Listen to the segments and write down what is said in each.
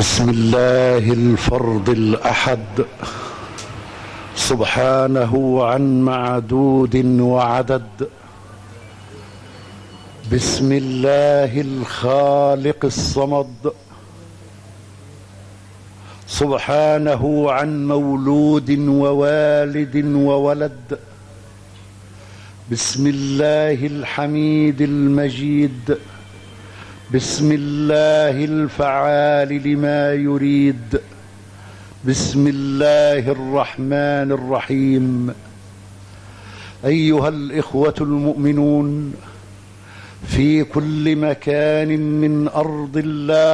بسم الله الفرد الأحد سبحانه عن معدود وعدد. بسم الله الخالق الصمد سبحانه عن مولود ووالد وولد. بسم الله الحميد المجيد. بسم الله الفعال لما يريد. بسم الله الرحمن الرحيم. أيها الإخوة المؤمنون في كل مكان من أرض الله،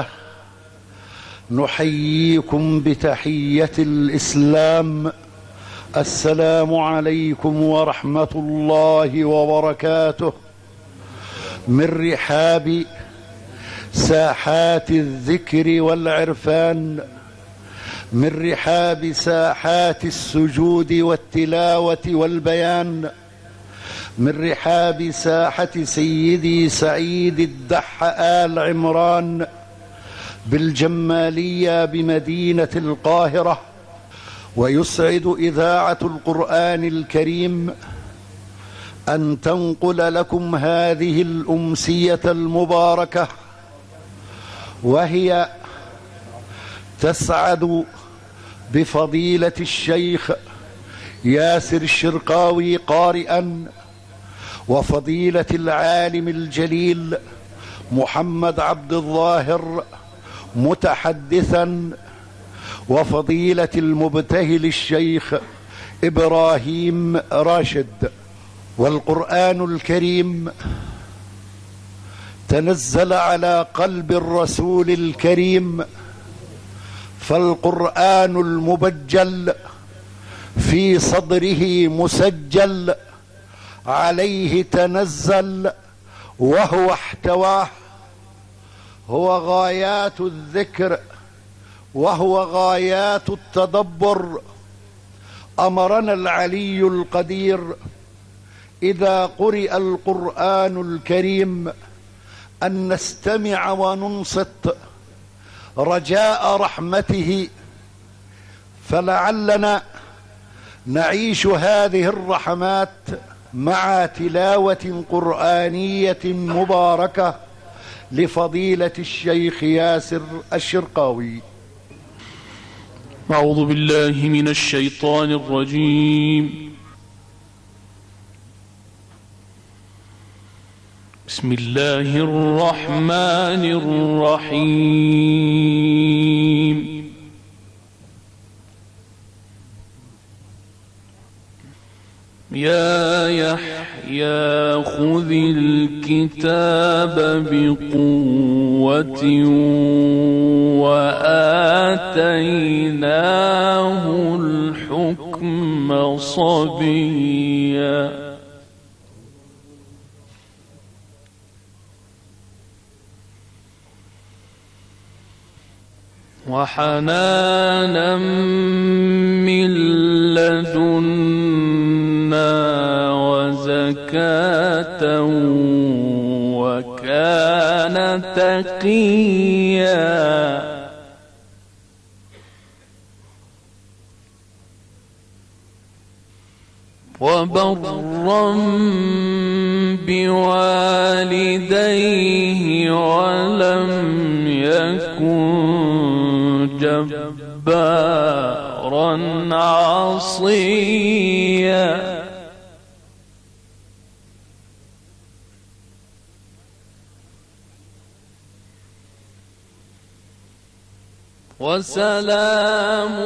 نحييكم بتحية الإسلام. السلام عليكم ورحمة الله وبركاته، من رحاب ساحات الذكر والعرفان، من رحاب ساحات السجود والتلاوة والبيان، من رحاب ساحة سيدي سعيد الدح آل عمران بالجمالية بمدينة القاهرة. ويسعد إذاعة القرآن الكريم أن تنقل لكم هذه الأمسية المباركة، وهي تسعد بفضيلة الشيخ ياسر الشرقاوي قارئا، وفضيلة العالم الجليل محمد عبد الظاهر متحدثا، وفضيلة المبتهل الشيخ إبراهيم راشد. والقرآن الكريم تنزل على قلب الرسول الكريم، فالقرآن المبجل في صدره مسجل، عليه تنزل وهو احتواه. هو غايات الذكر وهو غايات التدبر. أمرنا العلي القدير إذا قرئ القرآن الكريم أن نستمع وننصت رجاء رحمته، فلعلنا نعيش هذه الرحمات مع تلاوة قرآنية مباركة لفضيلة الشيخ ياسر الشرقاوي. أعوذ بالله من الشيطان الرجيم. بسم الله الرحمن الرحيم. يا يحيى خذ الكتاب بقوة وآتيناه الحكم صبيا. وحنانا من لدنا وزكاة وكان تقيا. وبرا بوالديه ولم يكن جبارا عصيا. وسلام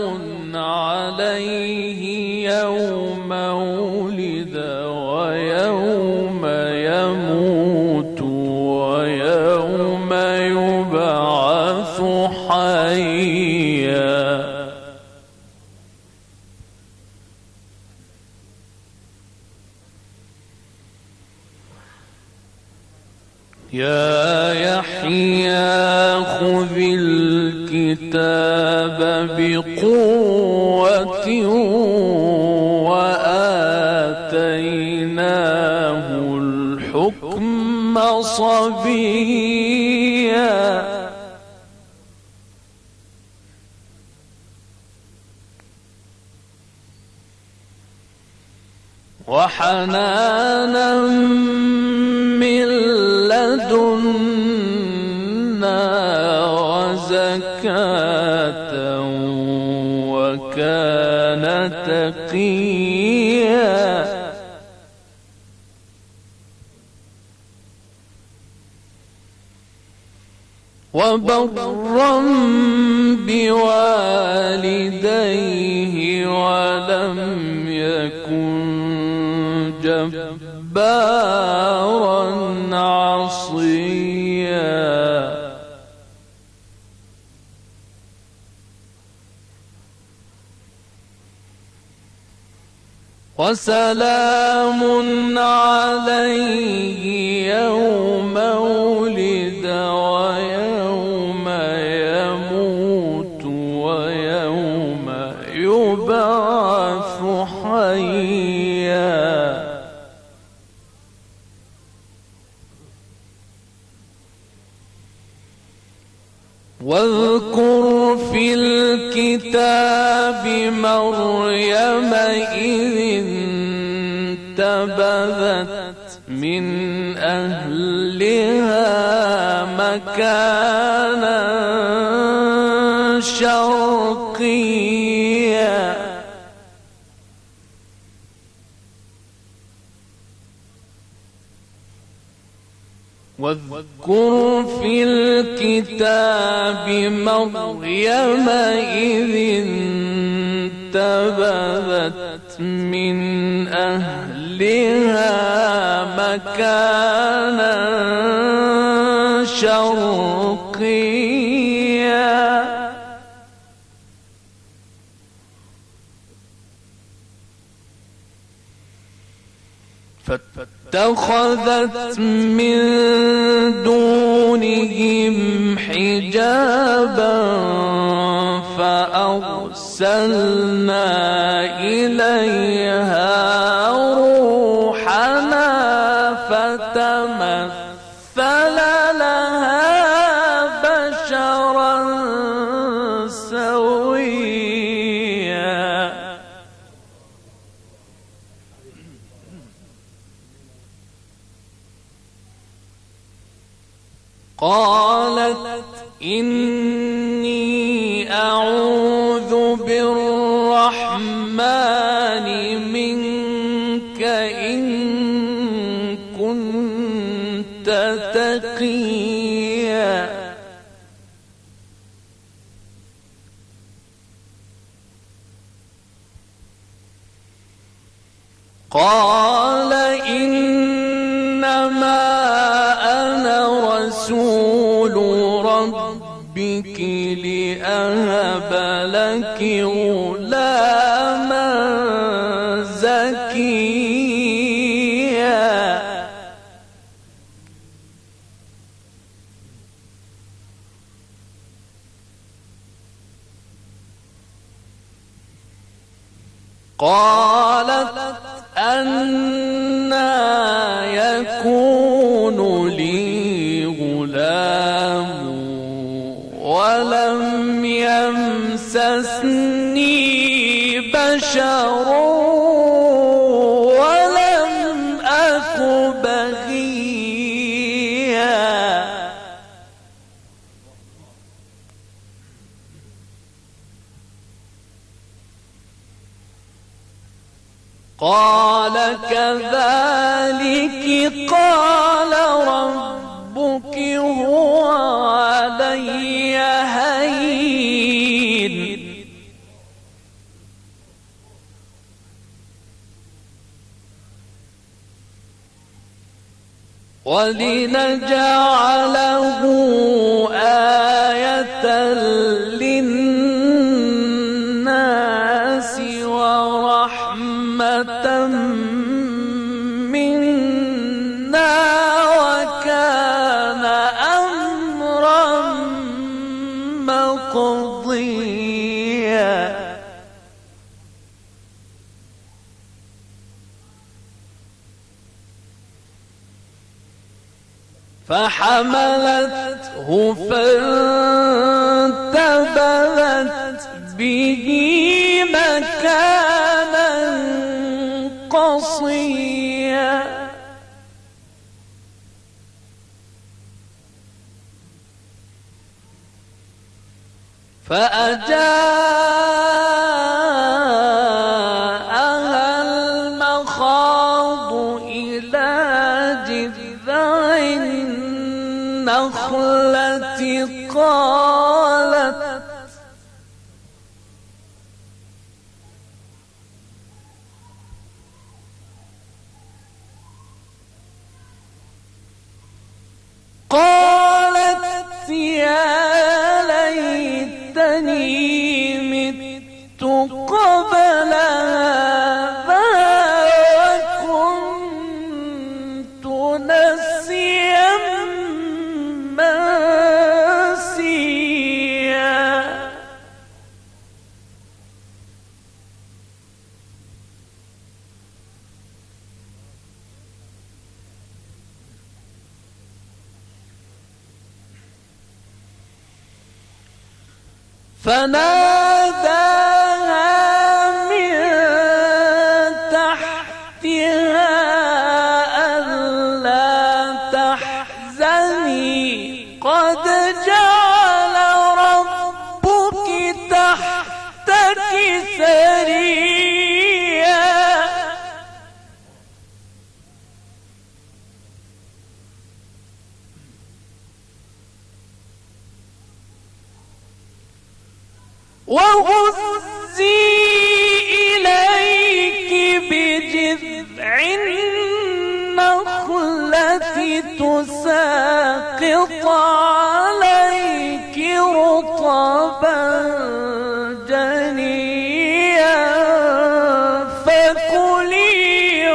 عليه يوم ولد ويوم يموت ويوم يبعث حيا. يا يحيى خذ الكتاب بقوة وآتيناه الحكم صبيا. وحنانا من لدنا وزكاة وكان تقيا وبرا بوالديه ولم يكن جبارا عصيا وسلام عليه يوم ولد ويوم يموت ويوم يبعث حيا واذكر في الكتاب مريم إذ انتبذت من أهلها مكانا شرقيا واذكر في الكتاب مريم إذ انتبذت من أهلها مكانا شرقيا فاتخذت من دونهم حجابا فأرسلنا إليها روحنا فتمثل لها بشرا سويا قالت إني أعوذ بالرحمن منك إن كنت تقيا قال إنما أنا رسول ربك لأهب لك غلاما زكيا قالت أنى يكون لي غلام ولم يمسسني بشر ولم أك بغيا قال كذلك قال ربك هو علي هين ولنجعله آية للناس ورحمة منا وكان أمرا مقضيا فحملته فانتبذت به مكانا قصيا عصيا فأجاءها المخاض إلى جذع النخلة قالت يا ليتني مت قبل هذا وكنت نسيا منسيا فناداها من تحتها ألا تحزني قد جعل ربك تحتك سريا وهزي إليك بجذع النخلة تساقط عليك رطبا جنيا فكلي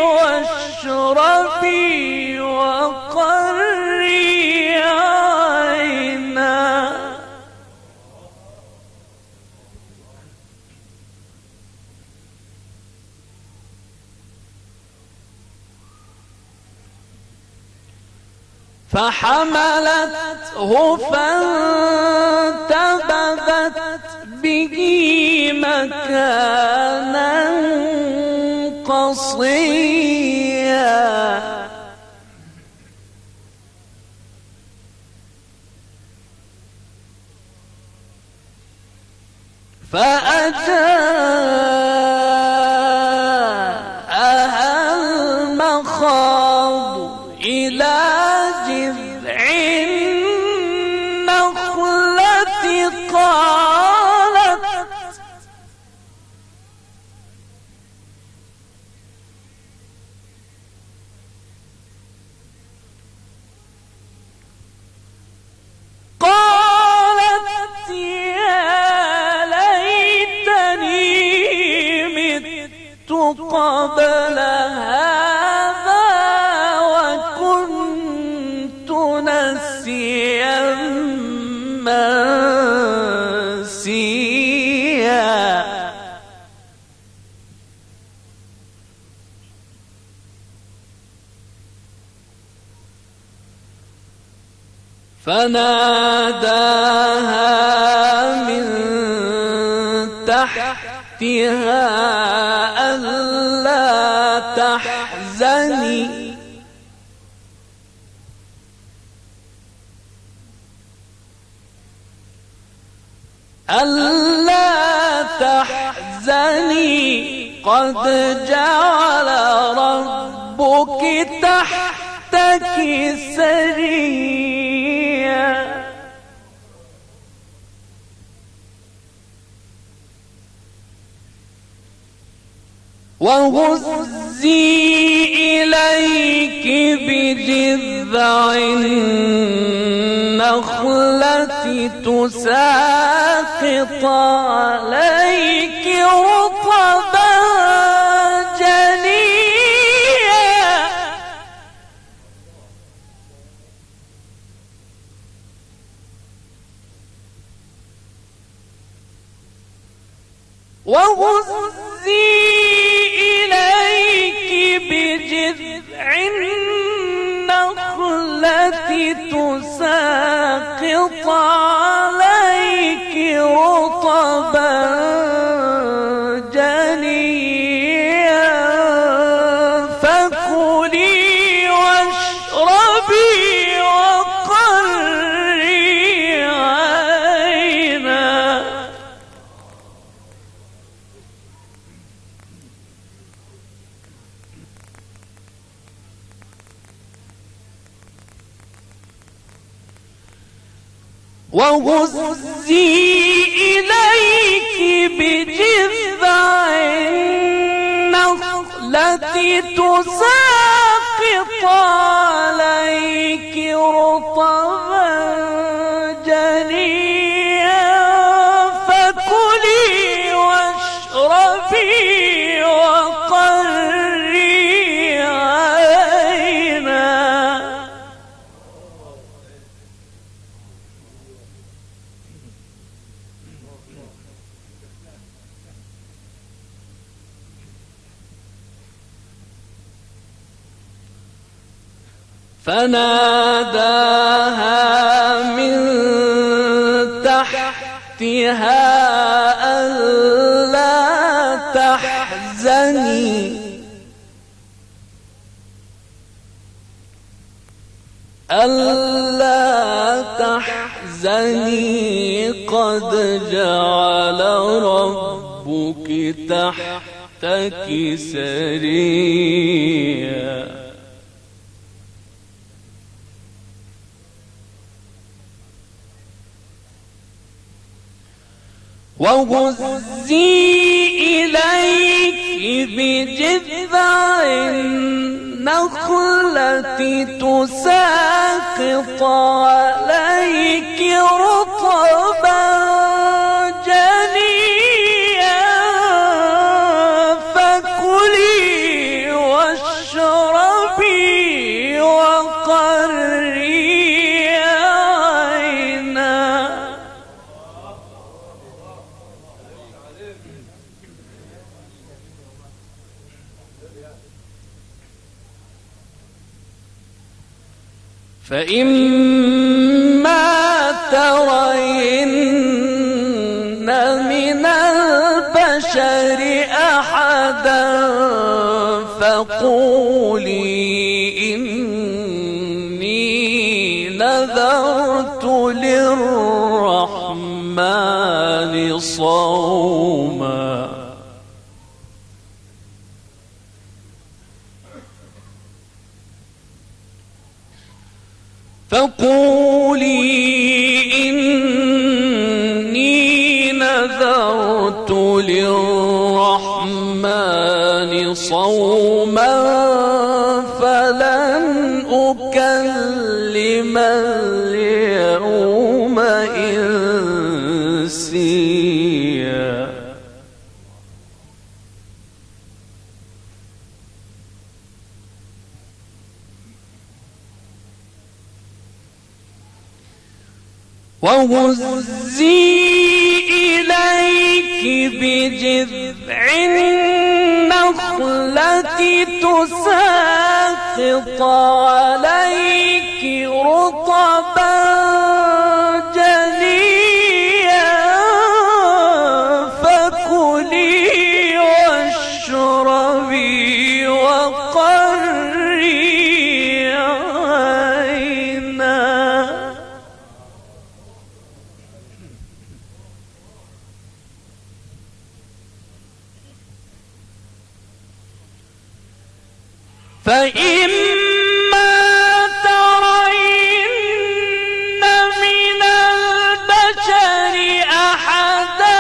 واشربي وقري عينا فحملته فانتبذت به مكانا قصيا فأجاءها المخاض إلى جذع النخلة قالت يا ليتني مت قبل هذا وكنت نسيا منسيا فناداها من تحتها ألا تحزني قد جعل ربك تحتك سريا وهزي إليك بجذع النخلة تساقط عليك رطبا جنيا وهزي إليك بجذع النخلة تساقط عليك رطبا جنيا وهزي إليك بجذع النخلة تساقط عليك رطبا جنيا فكلي واشربي وقري عينا. فناداها من تحتها ألا تحزني قد جعل ربك تحتك سريا. وهزي إليك بجذع النخلة تساقط عليك رطبا جنيا فكلي واشربي وقري عينا. فإما ترين من البشر أحدا فقولي إني نذرت للرحمن صوما. فقولي إني نذرت للرحمن صوما فلن أكلم اليوم إنسيا. وهزي إليك بجذع النخلة تساقط عليك رطبا جنيا فكلي واشربي وقري عينا. فإما ترين من البشر أحدا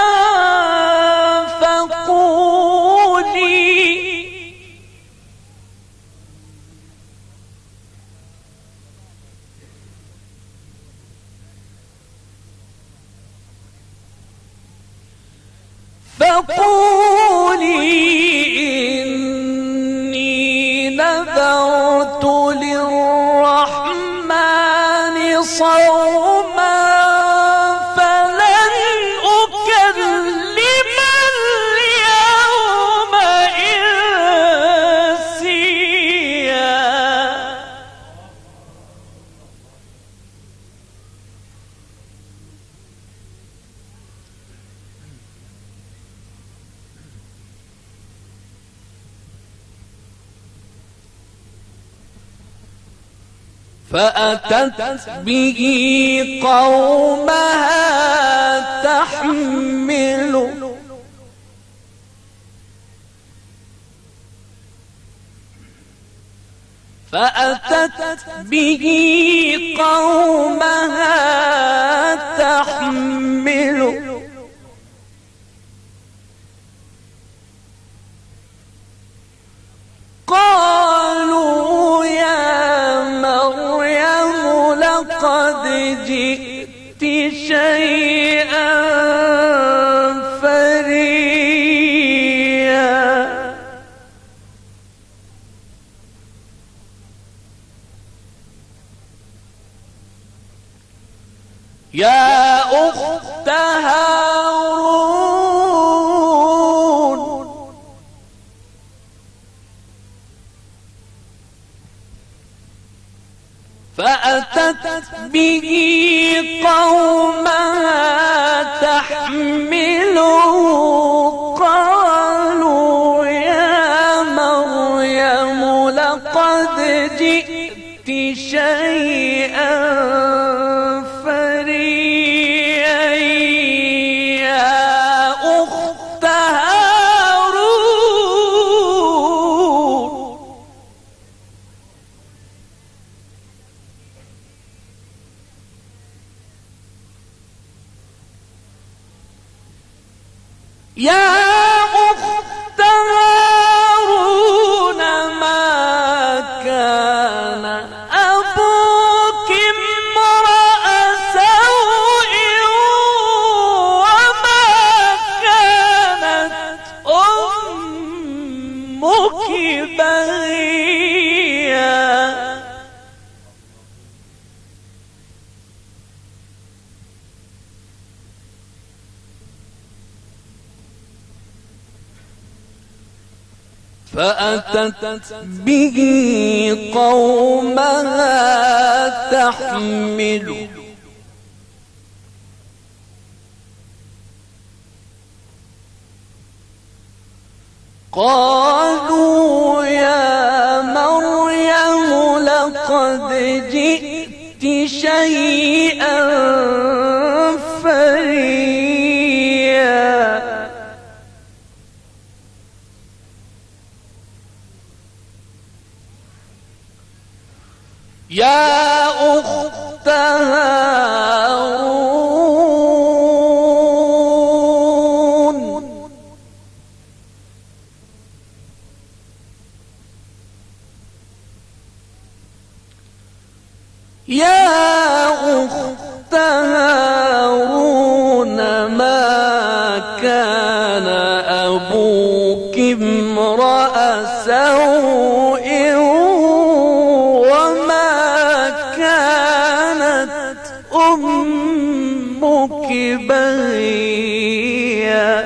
فقولي إني نذرت للرحمن صوما فلن أكلم اليوم إنسيا. فأتت به قومها تحمله فأتت به قومها شيئا فريا. يا أخت هارون فأتت به قومها تحمله قالوا يا مريم لقد جئت شيئا فريا. يا أخت هارون يا أخت هارون ما كان أبوك امرأ سوء وما كانت أمك بغيا. فأتت به قومها تحمله قالوا يا مريم لقد جئت شيئا فريا. يا أخت هارون يا أخت هارون ما كان أبوك امرأ سوء أمك بغيا.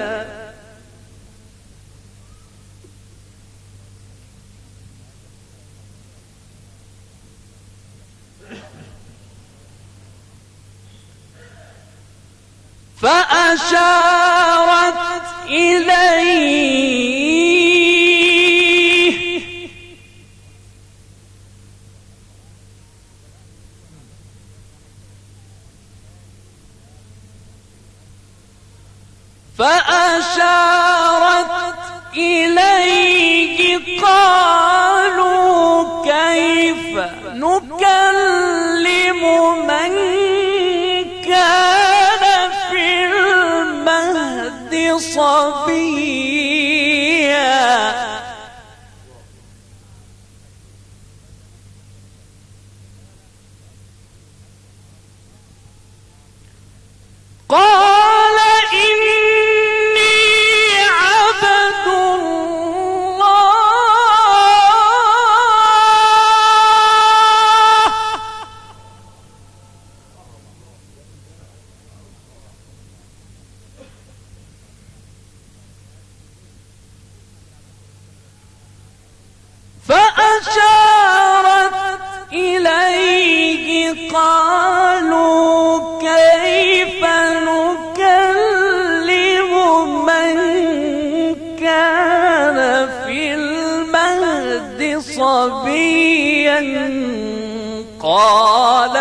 فأشارت إليه قالوا كيف نكلم من كان في المهد صبيا. قال إني عبد الله فأشارت إليه قالوا كيف نكلم من كان في المهد صبيا. قال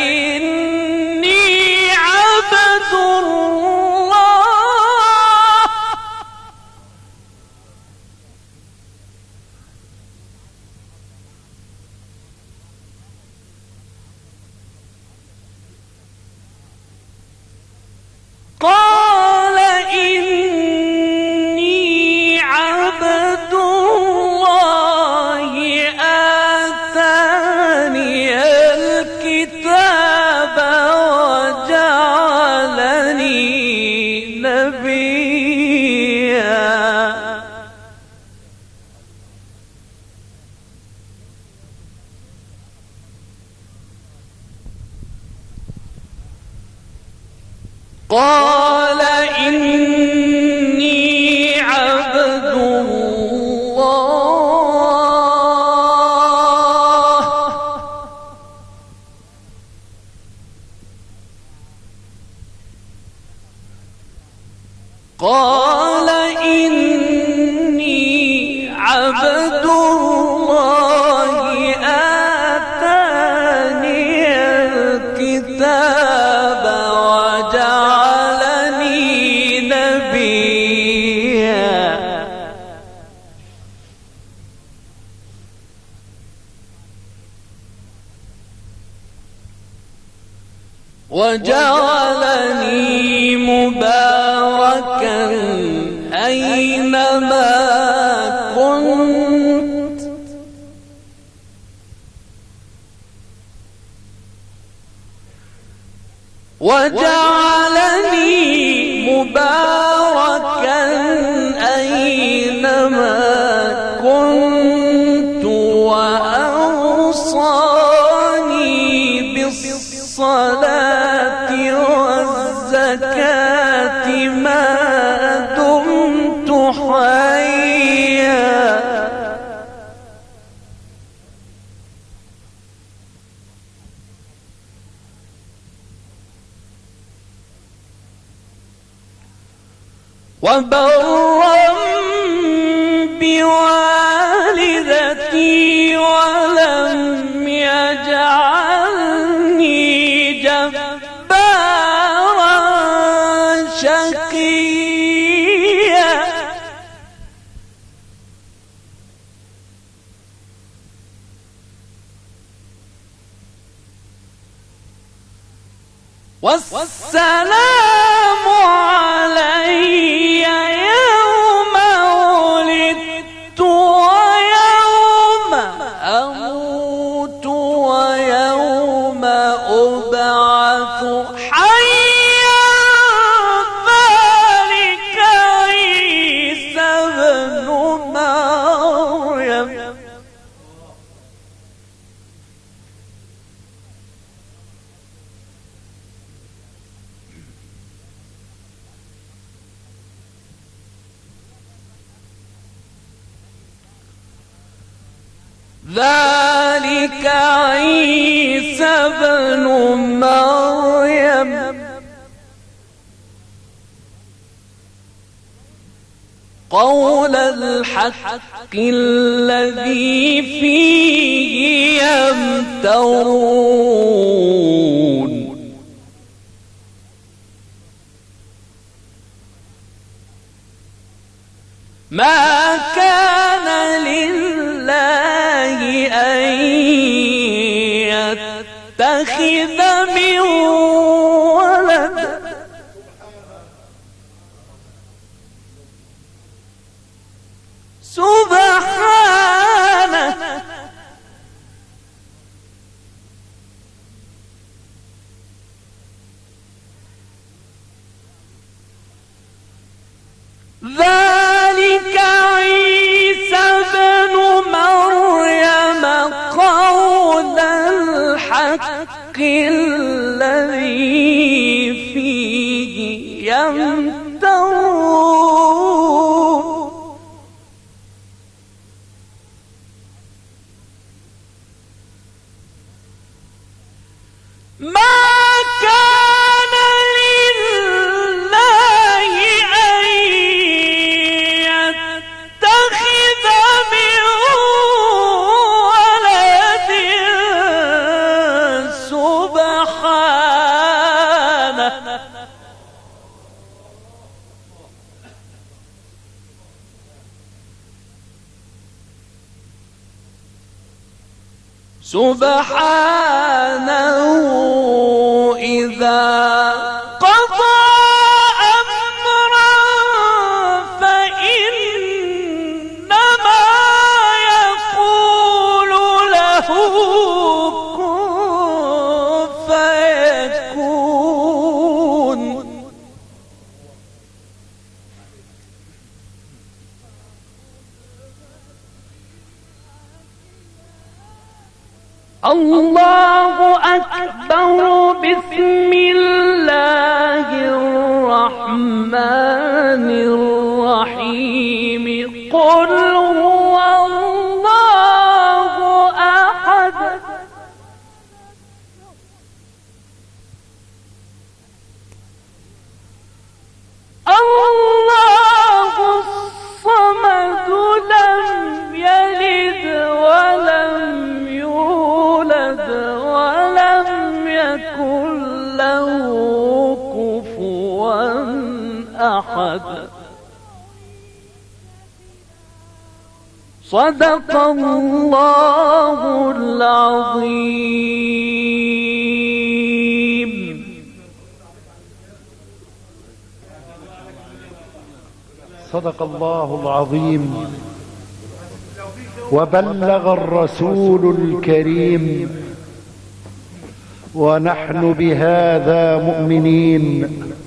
إني عبد الله قال إني عبد الله آتاني الكتاب قال إني عبد الله قال إني عبد الله آتاني الكتاب وجعلني نبيا وجعلني مباركا أينما كنت وجعلني مباركا أينما كنت وأوصاني بالصلاة والزكاة ما دمت حيا وبرا بوالدتي ولم يجعلني جبارا شقيا والسلام علي يوم ولدت ويوم أموت ويوم أبعث حيا ذلك عيسى ابن مريم ذلك عيسى ابن مريم قول الحق الذي فيه يمترون ما كان لله أن يتخذ من ولد سبحانه ذلك عيسى ابن مريم قول الحق الذي فيه يمترون ما كان لله أن يتخذ من ولد سبحانه سبحانه إذا قضى أمرا فإنما يقول له كن فيكون الله أكبر بسم الله الرحمن أحد. صدق الله العظيم. صدق الله العظيم وبلغ الرسول الكريم، ونحن بهذا مؤمنين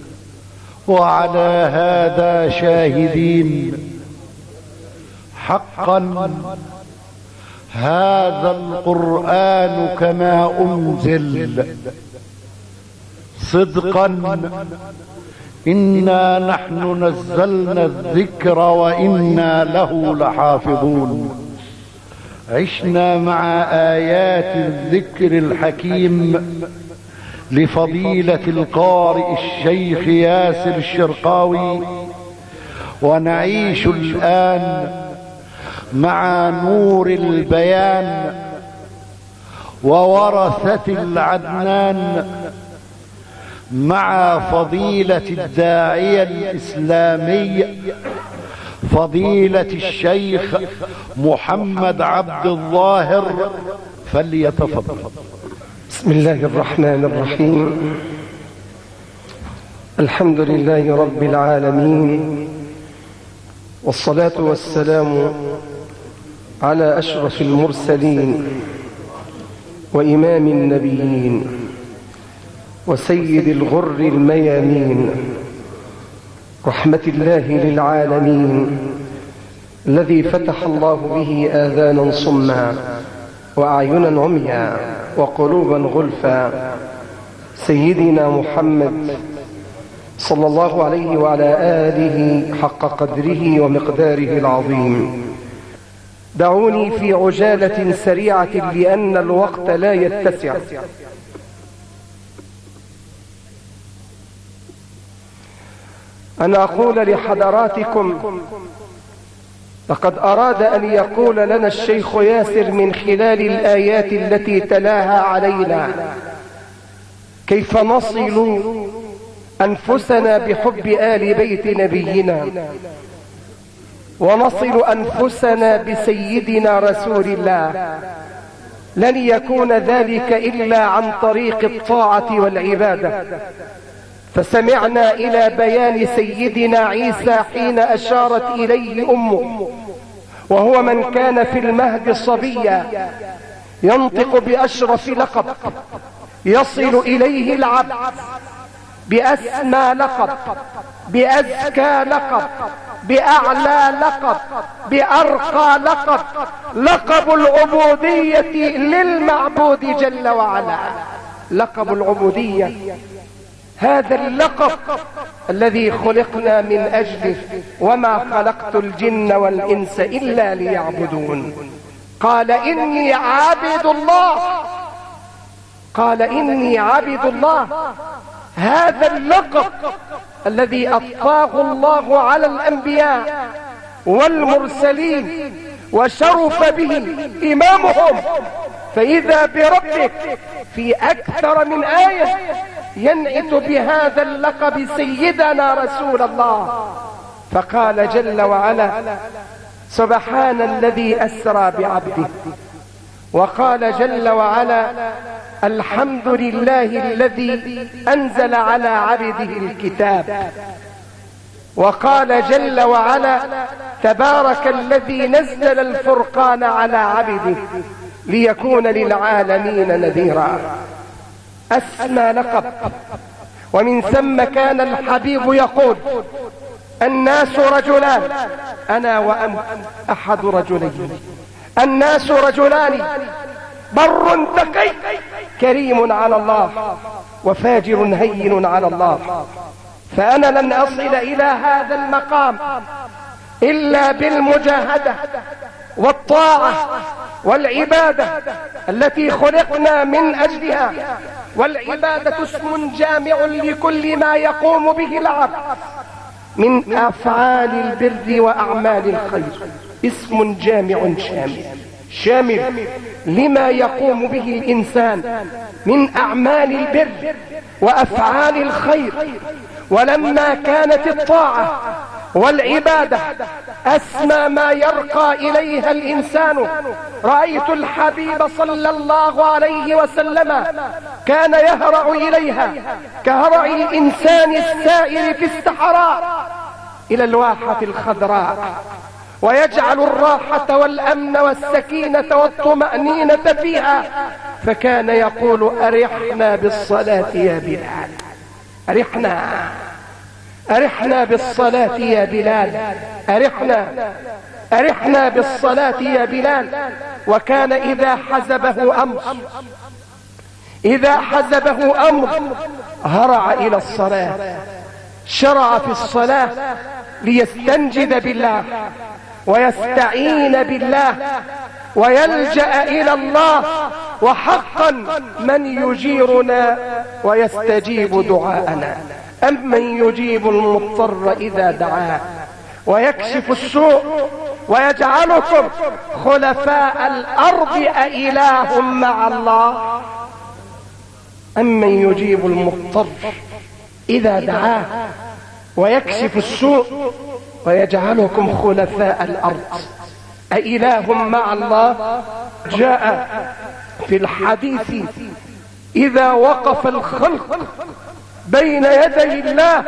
وعلى هذا شاهدين. حقا هذا القرآن كما أنزل، صدقا إنا نحن نزلنا الذكر وإنا له لحافظون. عشنا مع آيات الذكر الحكيم لفضيلة القارئ الشيخ ياسر الشرقاوي، ونعيش الآن مع نور البيان وورثة العدنان مع فضيلة الداعية الإسلامي فضيلة الشيخ محمد عبد الظاهر، فليتفضل. بسم الله الرحمن الرحيم. الحمد لله رب العالمين، والصلاة والسلام على أشرف المرسلين وإمام النبيين وسيد الغر الميامين، رحمة الله للعالمين، الذي فتح الله به آذانا صما وأعينا عميا وقلوبا غلفا، سيدنا محمد صلى الله عليه وعلى آله حق قدره ومقداره العظيم. دعوني في عجالة سريعة لأن الوقت لا يتسع أن أقول لحضراتكم: لقد أراد أن يقول لنا الشيخ ياسر من خلال الآيات التي تلاها علينا كيف نصل أنفسنا بحب آل بيت نبينا، ونصل أنفسنا بسيدنا رسول الله. لن يكون ذلك إلا عن طريق الطاعة والعبادة. فسمعنا إلى بيان سيدنا عيسى حين أشارت إليه أمه، وهو من كان في المهد صبيا، ينطق بأشرف لقب يصل إليه العبد بأسمى لقب، بأزكى لقب، بأعلى لقب، بأرقى لقب، لقب العبودية للمعبود جل وعلا. لقب العبودية، هذا اللقب الذي خلقنا من أجله، وما خلقت الجن والإنس إلا ليعبدون. قال إني عبد الله، قال إني عبد الله. هذا اللقب الذي أطلقه الله على الأنبياء والمرسلين وشرف به إمامهم. فإذا بربك في أكثر من آية ينعت بهذا اللقب سيدنا رسول الله. فقال جل وعلا: سبحان الذي أسرى بعبده. وقال جل وعلا: الحمد لله الذي أنزل على عبده الكتاب. وقال جل وعلا: تبارك الذي نزل الفرقان على عبده ليكون للعالمين نذيرا. أسمى لقب. ومن ثم كان الحبيب يقول: الناس رجلان، أنا وأنت أحد رجلين. الناس رجلان، بر تقي كريم على الله، وفاجر هين على الله. فأنا لن أصل إلى هذا المقام إلا بالمجاهدة والطاعة والعبادة التي خلقنا من أجلها. والعبادة اسم جامع لكل ما يقوم به العبد من أفعال البر وأعمال الخير. اسم جامع شامل لما يقوم به الإنسان من أعمال البر وأفعال الخير. ولما كانت الطاعة والعبادة أسمى ما يرقى إليها الإنسان، رأيت الحبيب صلى الله عليه وسلم كان يهرع إليها كهرع الإنسان السائر في الصحراء إلى الواحة الخضراء، ويجعل الراحة والأمن والسكينة والطمأنينة فيها. فكان يقول: أرحنا بالصلاة يا بلال، أرحنا بالصلاة يا بلال، أرحنا بالصلاة يا بلال. وكان إذا حزبه أمر هرع إلى الصلاة، شرع في الصلاة ليستنجد بالله ويستعين بالله ويلجأ إلى الله. وحقا من يجيرنا ويستجيب دعاءنا، أمن يجيب المضطر إذا دعاه ويكشف السوء ويجعلكم خلفاء الأرض أإله مع الله؟ أمن يجيب المضطر إذا دعاه ويكشف السوء ويجعلكم خلفاء الأرض أإله مع الله؟ جاء في الحديث: إذا وقف الخلق بين يدي الله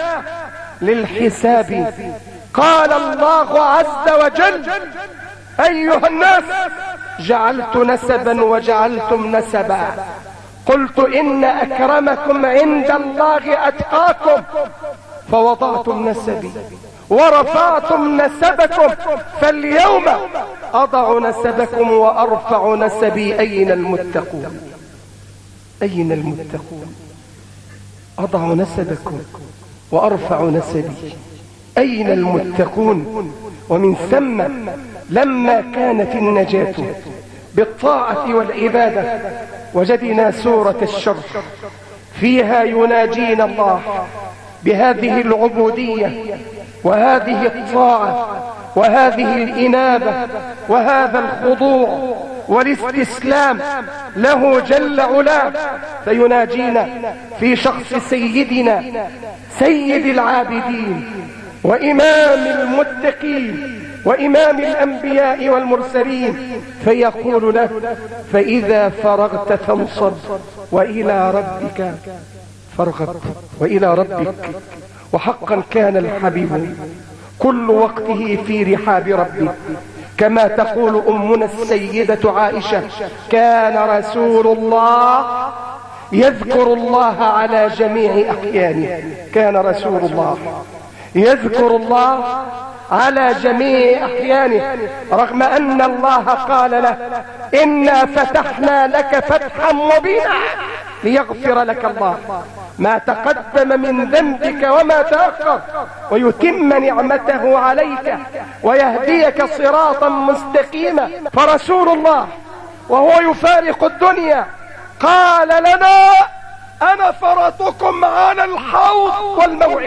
للحساب قال الله عز وجل: أيها الناس، جعلت نسبا وجعلتم نسبا، قلت إن أكرمكم عند الله أتقاكم، فوضعتم نسبي ورفعتم نسبكم، فاليوم أضع نسبكم وأرفع نسبي. أين المتقون؟ أين المتقون؟ أضع نسبكم وأرفع نسبي، أين المتقون؟ ومن ثم لما كانت النجاة بالطاعة والعبادة وجدنا سورة الشرح فيها يناجينا الله بهذه العبودية وهذه الطاعة وهذه الإنابة وهذا الخضوع والاستسلام له جل علاه. فيناجينا في شخص سيدنا سيد العابدين وإمام المتقين وإمام الأنبياء والمرسلين، فيقول له: فإذا فرغت فانصب وإلى ربك فارغب، وإلى ربك. وحقا كان الحبيب كل وقته في رحاب ربه، كما تقول أمنا السيدة عائشة: كان رسول الله يذكر الله على جميع أحيانه. كان رسول الله يذكر الله على جميع أحيانه، رغم أن الله قال له: إنا فتحنا لك فتحا مبينا ليغفر لك الله ما تقدم من ذنبك وما تأخر ويتم نعمته عليك ويهديك صراطا مستقيما. فرسول الله وهو يفارق الدنيا قال لنا: أنا فرطكم على الحوض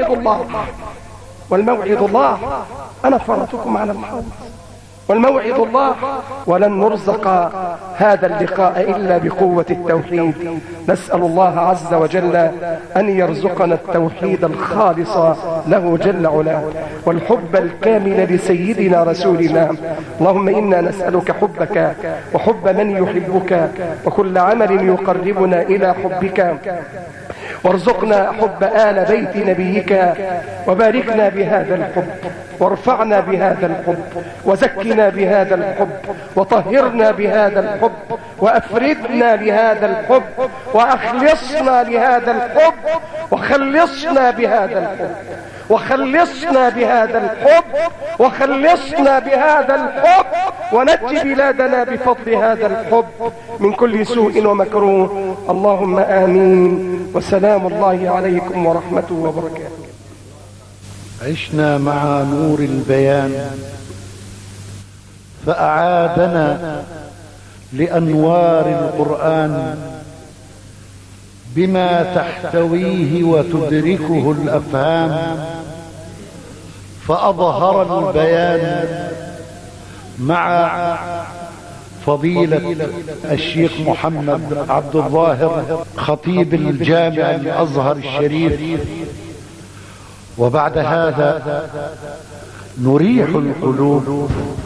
والموعد الله، أنا فرطكم على الحوض والموعد الله. ولن نرزق هذا اللقاء إلا بقوة التوحيد. نسأل الله عز وجل أن يرزقنا التوحيد الخالص له جل علاه والحب الكامل لسيدنا رسول الله. اللهم إنا نسألك حبك وحب من يحبك وكل عمل يقربنا إلى حبك، وارزقنا حب آل بيت نبيك، وباركنا بهذا الحب، وارفعنا بهذا الحب، وزكنا بهذا الحب، وطهرنا بهذا الحب، وأفردنا بهذا الحب، وأخلصنا لهذا الحب، وخلصنا بهذا الحب، وخلصنا بهذا الحب، وخلصنا بهذا الحب، ونجي بلادنا بفضل هذا الحب من كل سوء ومكروه. اللهم آمين. وسلام الله عليكم ورحمته وبركاته. عشنا مع نور البيان فأعادنا لأنوار القرآن بما تحتويه وتدركه الأفهام، فأظهر البيان مع فضيلة الشيخ محمد عبد الظاهر خطيب الجامع الأزهر الشريف. وبعد هذا نريح القلوب،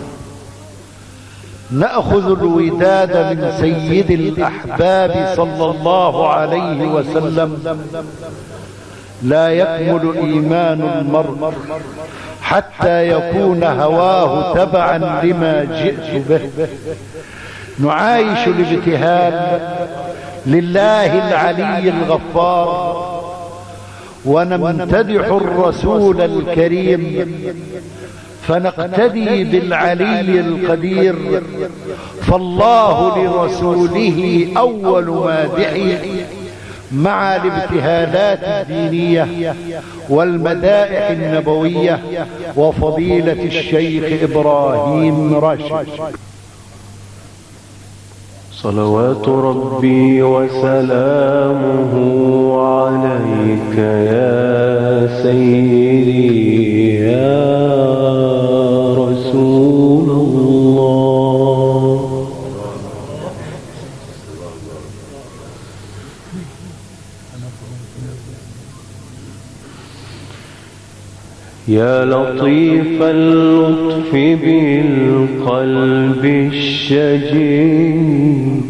نأخذ الوداد من سيد الأحباب صلى الله عليه وسلم. لا يكمل إيمان المرء حتى يكون هواه تبعا لما جئت به. نعايش الابتهال لله العلي الغفار، ونمتدح الرسول الكريم، فنقتدي بالعلي القدير. فالله لرسوله أول مادح، مع الابتهالات الدينية والمدائح النبوية وفضيلة الشيخ إبراهيم راشد. صلوات ربي وسلامه عليك يا سيدي يا رسول الله. يا لطيف اللطف بالقلب الشجين،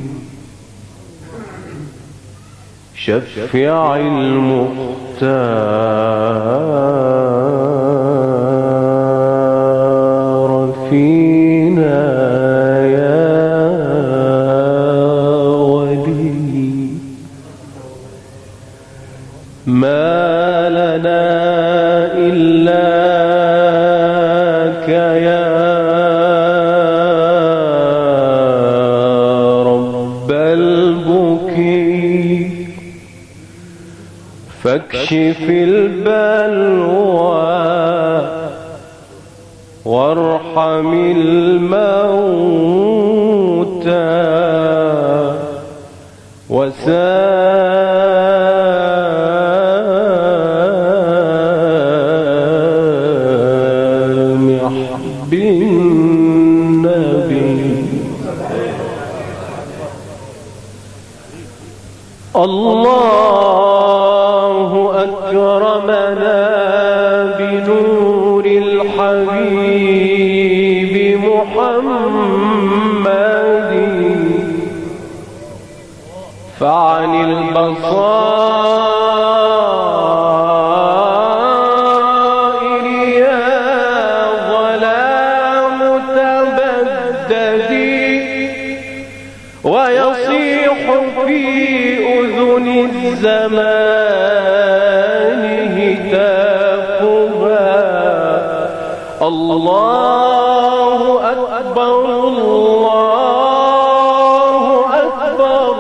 شفع المختار فينا يا ولي. ما لنا إلاك يا رب البكي، فاكشف البلوى وارحم الموتى وسامح بالنبي. الله أكرمنا بنور الحبيب محمد، فعن البصائر يا ظلام تبددي، ويصيح في أذن الزمان هتافها. الله أكبر الله أكبر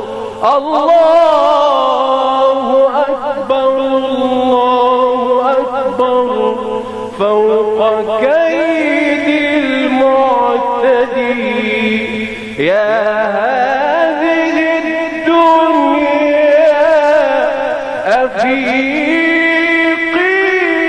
الله أكبر الله أكبر، فوق كيد المعتدي. يا هذه الدنيا أفيقي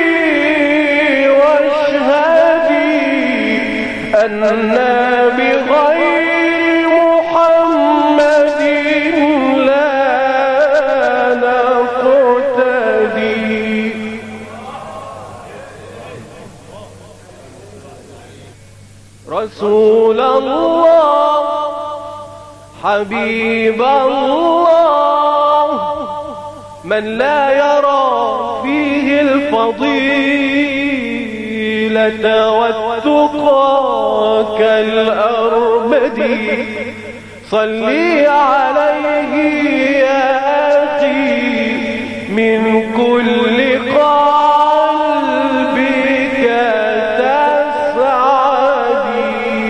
واشهدي أننا بغير محمد لا نقتدي. رسول الله حبيب الله، من لا يرى فيه الفضيلة والتقى كالأرمدي. صلي عليه يا أخي من كل قلبك تسعدي.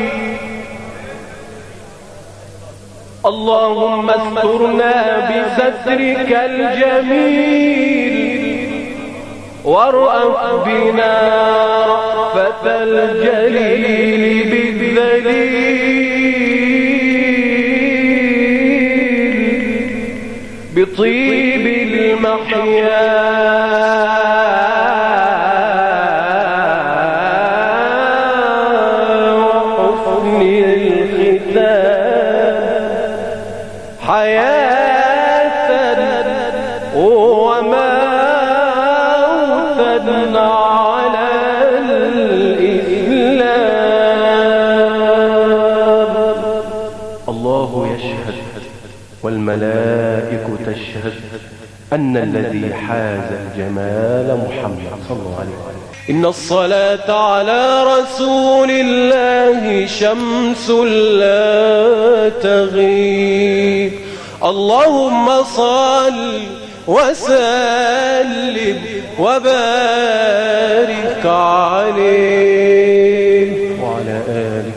اللهم استرنا بسترك الجميل، وارأف بنا رأفة الجليل بالذليل، بطيب المحيا وحسن الختام. تشهد أن الذي حاز الجمال محمد صلى الله عليه وسلم. إن الصلاة على رسول الله شمس لا تغيب. اللهم صل وسلم وبارك عليه وعلى آله.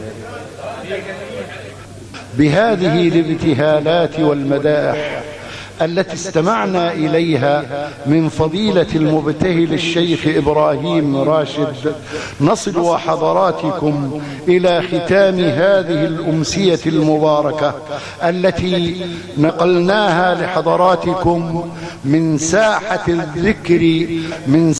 بهذه الابتهالات والمدائح التي استمعنا إليها من فضيلة المبتهل الشيخ إبراهيم راشد، نصل وحضراتكم إلى ختام هذه الأمسية المباركة التي نقلناها لحضراتكم من ساحة الذكر، من